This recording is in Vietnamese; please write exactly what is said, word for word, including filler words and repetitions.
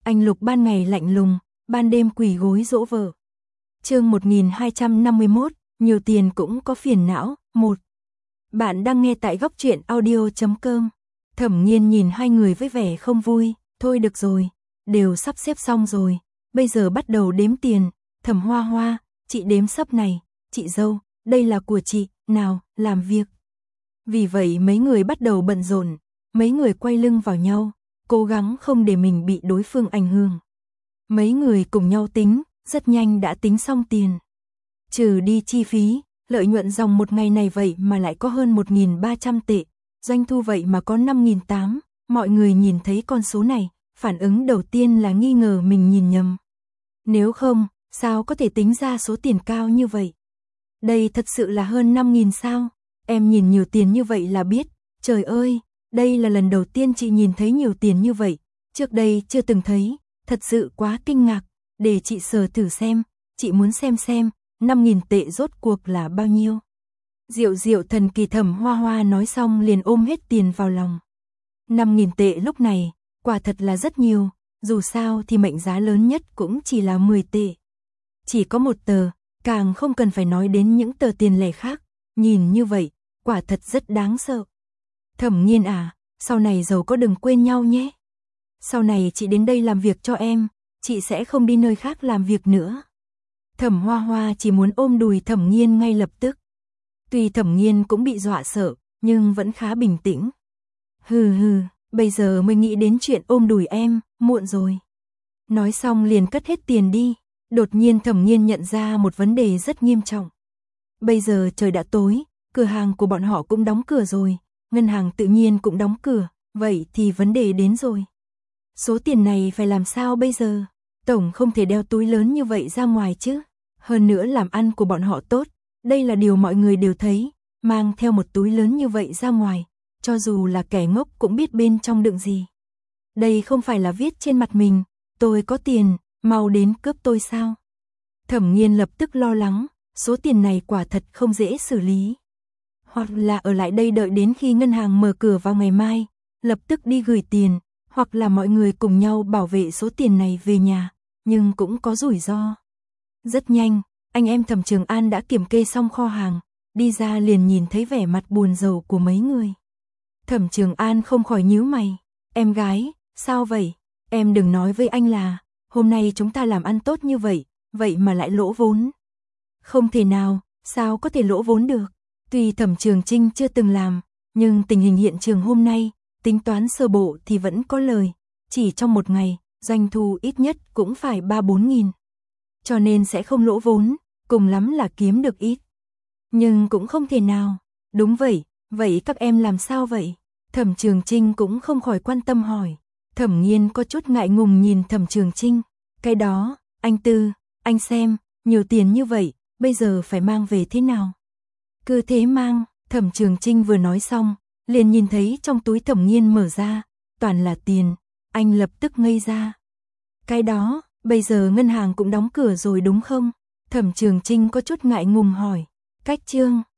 Anh Lục ban ngày lạnh lùng, ban đêm quỳ gối dỗ vợ. Chương một nghìn hai trăm năm mươi mốt, nhiều tiền cũng có phiền não. Một. Bạn đang nghe tại góc truyện audio chấm com. Thẩm Nghiên nhìn hai người với vẻ không vui. Thôi được rồi, đều sắp xếp xong rồi, bây giờ bắt đầu đếm tiền. Thẩm Hoa Hoa, chị đếm sấp này. Chị dâu, đây là của chị, nào, làm việc. Vì vậy mấy người bắt đầu bận rộn, mấy người quay lưng vào nhau, cố gắng không để mình bị đối phương ảnh hưởng. Mấy người cùng nhau tính, rất nhanh đã tính xong tiền. Trừ đi chi phí, lợi nhuận dòng một ngày này vậy mà lại có hơn một nghìn ba trăm tệ, doanh thu vậy mà có năm nghìn tám trăm. Mọi người nhìn thấy con số này, phản ứng đầu tiên là nghi ngờ mình nhìn nhầm. Nếu không, sao có thể tính ra số tiền cao như vậy? Đây thật sự là hơn năm nghìn sao? Em nhìn nhiều tiền như vậy là biết. Trời ơi, đây là lần đầu tiên chị nhìn thấy nhiều tiền như vậy. Trước đây chưa từng thấy, thật sự quá kinh ngạc. Để chị sờ thử xem, chị muốn xem xem, năm nghìn tệ rốt cuộc là bao nhiêu. Diệu diệu thần kỳ Thẩm Hoa Hoa nói xong liền ôm hết tiền vào lòng. năm nghìn tệ lúc này, quả thật là rất nhiều, dù sao thì mệnh giá lớn nhất cũng chỉ là mười tệ. Chỉ có một tờ, càng không cần phải nói đến những tờ tiền lẻ khác, nhìn như vậy, quả thật rất đáng sợ. Thẩm Nghiên à, sau này giàu có đừng quên nhau nhé. Sau này chị đến đây làm việc cho em, chị sẽ không đi nơi khác làm việc nữa. Thẩm Hoa Hoa chỉ muốn ôm đùi Thẩm Nghiên ngay lập tức. Tuy Thẩm Nghiên cũng bị dọa sợ, nhưng vẫn khá bình tĩnh. Hừ hừ, bây giờ mới nghĩ đến chuyện ôm đùi em, muộn rồi. Nói xong liền cất hết tiền đi. Đột nhiên Thẩm Nghiên nhận ra một vấn đề rất nghiêm trọng. Bây giờ trời đã tối, cửa hàng của bọn họ cũng đóng cửa rồi, ngân hàng tự nhiên cũng đóng cửa, vậy thì vấn đề đến rồi. Số tiền này phải làm sao bây giờ? Tổng không thể đeo túi lớn như vậy ra ngoài chứ. Hơn nữa làm ăn của bọn họ tốt, đây là điều mọi người đều thấy, mang theo một túi lớn như vậy ra ngoài, cho dù là kẻ ngốc cũng biết bên trong đựng gì. Đây không phải là viết trên mặt mình, tôi có tiền, mau đến cướp tôi sao? Thẩm Nghiên lập tức lo lắng, số tiền này quả thật không dễ xử lý. Hoặc là ở lại đây đợi đến khi ngân hàng mở cửa vào ngày mai, lập tức đi gửi tiền, hoặc là mọi người cùng nhau bảo vệ số tiền này về nhà, nhưng cũng có rủi ro. Rất nhanh, anh em Thẩm Trường An đã kiểm kê xong kho hàng, đi ra liền nhìn thấy vẻ mặt buồn rầu của mấy người. Thẩm Trường An không khỏi nhíu mày, em gái, sao vậy? Em đừng nói với anh là, hôm nay chúng ta làm ăn tốt như vậy, vậy mà lại lỗ vốn. Không thể nào, sao có thể lỗ vốn được? Tuy Thẩm Trường Trinh chưa từng làm, nhưng tình hình hiện trường hôm nay, tính toán sơ bộ thì vẫn có lời. Chỉ trong một ngày, doanh thu ít nhất cũng phải ba bốn nghìn. Cho nên sẽ không lỗ vốn, cùng lắm là kiếm được ít. Nhưng cũng không thể nào. Đúng vậy, vậy các em làm sao vậy? Thẩm Trường Trinh cũng không khỏi quan tâm hỏi. Thẩm Nghiên có chút ngại ngùng nhìn Thẩm Trường Trinh. Cái đó, anh Tư, anh xem, nhiều tiền như vậy, bây giờ phải mang về thế nào? Cứ thế mang, Thẩm Trường Trinh vừa nói xong, liền nhìn thấy trong túi Thẩm Nghiên mở ra, toàn là tiền, anh lập tức ngây ra. Cái đó, bây giờ ngân hàng cũng đóng cửa rồi đúng không? Thẩm Trường Trinh có chút ngại ngùng hỏi. Cách chương